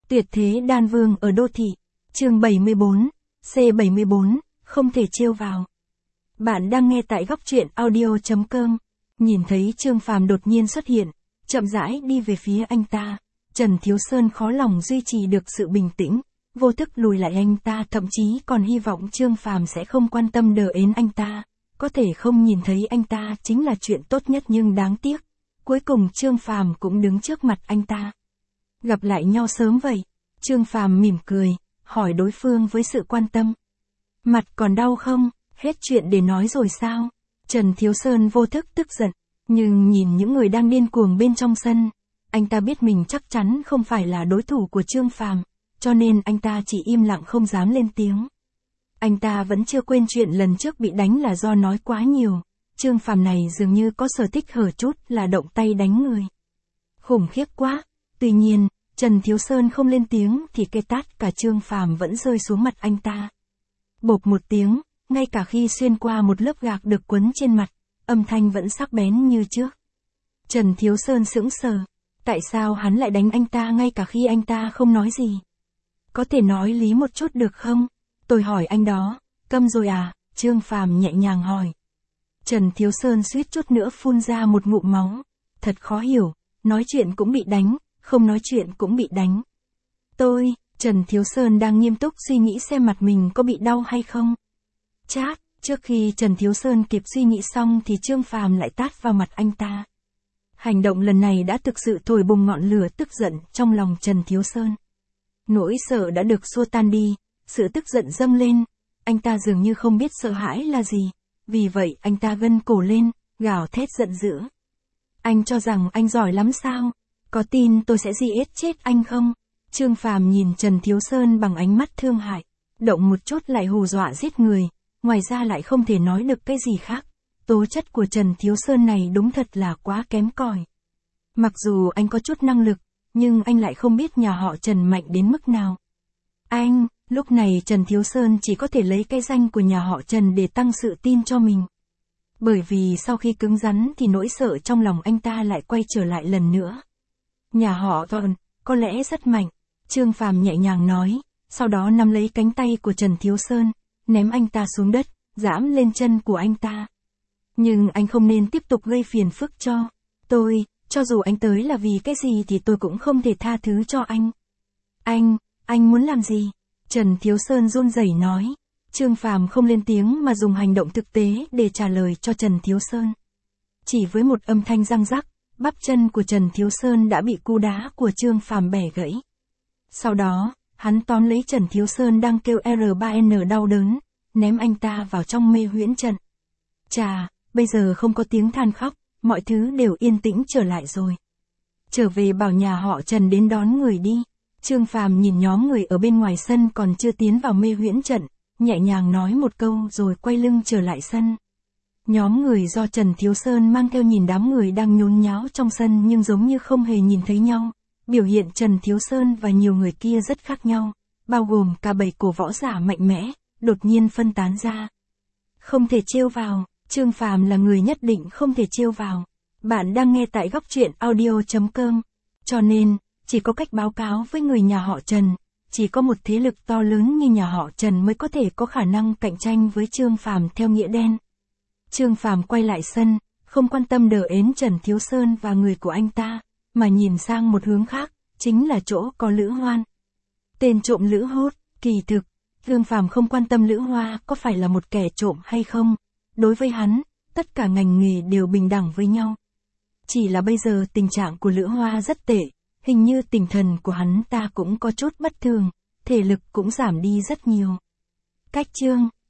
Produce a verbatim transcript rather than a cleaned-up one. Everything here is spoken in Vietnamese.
Tuyệt thế đan vương ở đô thị. Chương bảy mươi bốn, C bảy mươi bốn, không thể trêu vào. Bạn đang nghe tại góc truyện audio chấm com. Nhìn thấy Trương Phàm đột nhiên xuất hiện, chậm rãi đi về phía anh ta, Trần Thiếu Sơn khó lòng duy trì được sự bình tĩnh, vô thức lùi lại anh ta, thậm chí còn hy vọng Trương Phàm sẽ không quan tâm đờ ến anh ta, có thể không nhìn thấy anh ta chính là chuyện tốt nhất, nhưng đáng tiếc, cuối cùng Trương Phàm cũng đứng trước mặt anh ta. Gặp lại nhau sớm vậy? Trương Phàm mỉm cười, hỏi đối phương với sự quan tâm. Mặt còn đau không? Hết chuyện để nói rồi sao? Trần Thiếu Sơn vô thức tức giận, nhưng nhìn những người đang điên cuồng bên trong sân, anh ta biết mình chắc chắn không phải là đối thủ của Trương Phàm, cho nên anh ta chỉ im lặng không dám lên tiếng. Anh ta vẫn chưa quên chuyện lần trước bị đánh là do nói quá nhiều, Trương Phàm này dường như có sở thích hở chút là động tay đánh người. Khủng khiếp quá, tuy nhiên, Trần Thiếu Sơn không lên tiếng thì cây tát cả Trương Phàm vẫn rơi xuống mặt anh ta. Bộp một tiếng, ngay cả khi xuyên qua một lớp gạc được quấn trên mặt, âm thanh vẫn sắc bén như trước. Trần Thiếu Sơn sững sờ, tại sao hắn lại đánh anh ta ngay cả khi anh ta không nói gì? Có thể nói lý một chút được không? Tôi hỏi anh đó, câm rồi à? Trương Phàm nhẹ nhàng hỏi. Trần Thiếu Sơn suýt chút nữa phun ra một ngụm máu. Thật khó hiểu, nói chuyện cũng bị đánh, không nói chuyện cũng bị đánh. Tôi, Trần Thiếu Sơn đang nghiêm túc suy nghĩ xem mặt mình có bị đau hay không. Chát, trước khi Trần Thiếu Sơn kịp suy nghĩ xong thì Trương Phàm lại tát vào mặt anh ta. Hành động lần này đã thực sự thổi bùng ngọn lửa tức giận trong lòng Trần Thiếu Sơn. Nỗi sợ đã được xua tan đi, sự tức giận dâng lên, anh ta dường như không biết sợ hãi là gì, vì vậy anh ta gân cổ lên, gào thét giận dữ. Anh cho rằng anh giỏi lắm sao? Có tin tôi sẽ giết chết anh không? Trương Phàm nhìn Trần Thiếu Sơn bằng ánh mắt thương hại, động một chút lại hù dọa giết người, ngoài ra lại không thể nói được cái gì khác. Tố chất của Trần Thiếu Sơn này đúng thật là quá kém cỏi. Mặc dù anh có chút năng lực, nhưng anh lại không biết nhà họ Trần mạnh đến mức nào. Anh, lúc này Trần Thiếu Sơn chỉ có thể lấy cái danh của nhà họ Trần để tăng sự tin cho mình. Bởi vì sau khi cứng rắn thì nỗi sợ trong lòng anh ta lại quay trở lại lần nữa. Nhà họ Trần, có lẽ rất mạnh, Trương Phàm nhẹ nhàng nói, sau đó nắm lấy cánh tay của Trần Thiếu Sơn, ném anh ta xuống đất, giẫm lên chân của anh ta. Nhưng anh không nên tiếp tục gây phiền phức cho tôi, cho dù anh tới là vì cái gì thì tôi cũng không thể tha thứ cho anh. Anh, anh muốn làm gì? Trần Thiếu Sơn run rẩy nói. Trương Phàm không lên tiếng mà dùng hành động thực tế để trả lời cho Trần Thiếu Sơn. Chỉ với một âm thanh răng rắc, bắp chân của Trần Thiếu Sơn đã bị cú đá của Trương Phàm bẻ gãy. Sau đó, hắn tóm lấy Trần Thiếu Sơn đang kêu R ba N đau đớn, ném anh ta vào trong mê huyễn trận. Chà, bây giờ không có tiếng than khóc, mọi thứ đều yên tĩnh trở lại rồi. Trở về bảo nhà họ Trần đến đón người đi. Trương Phàm nhìn nhóm người ở bên ngoài sân còn chưa tiến vào mê huyễn trận, nhẹ nhàng nói một câu rồi quay lưng trở lại sân. Nhóm người do Trần Thiếu Sơn mang theo nhìn đám người đang nhốn nháo trong sân nhưng giống như không hề nhìn thấy nhau. Biểu hiện Trần Thiếu Sơn và nhiều người kia rất khác nhau, bao gồm cả bảy cổ võ giả mạnh mẽ, đột nhiên phân tán ra. Không thể trêu vào, Trương Phàm là người nhất định không thể trêu vào. Bạn đang nghe tại góc truyện audio chấm com. Cho nên, chỉ có cách báo cáo với người nhà họ Trần, chỉ có một thế lực to lớn như nhà họ Trần mới có thể có khả năng cạnh tranh với Trương Phàm theo nghĩa đen. Trương Phàm quay lại sân, không quan tâm đờ ến Trần Thiếu Sơn và người của anh ta, mà nhìn sang một hướng khác, chính là chỗ có Lữ Hoan. Tên trộm Lữ Hốt, kỳ thực, Trương Phàm không quan tâm Lữ Hoa có phải là một kẻ trộm hay không, đối với hắn, tất cả ngành nghề đều bình đẳng với nhau. Chỉ là bây giờ tình trạng của Lữ Hoa rất tệ, hình như tinh thần của hắn ta cũng có chút bất thường, thể lực cũng giảm đi rất nhiều. Cách chương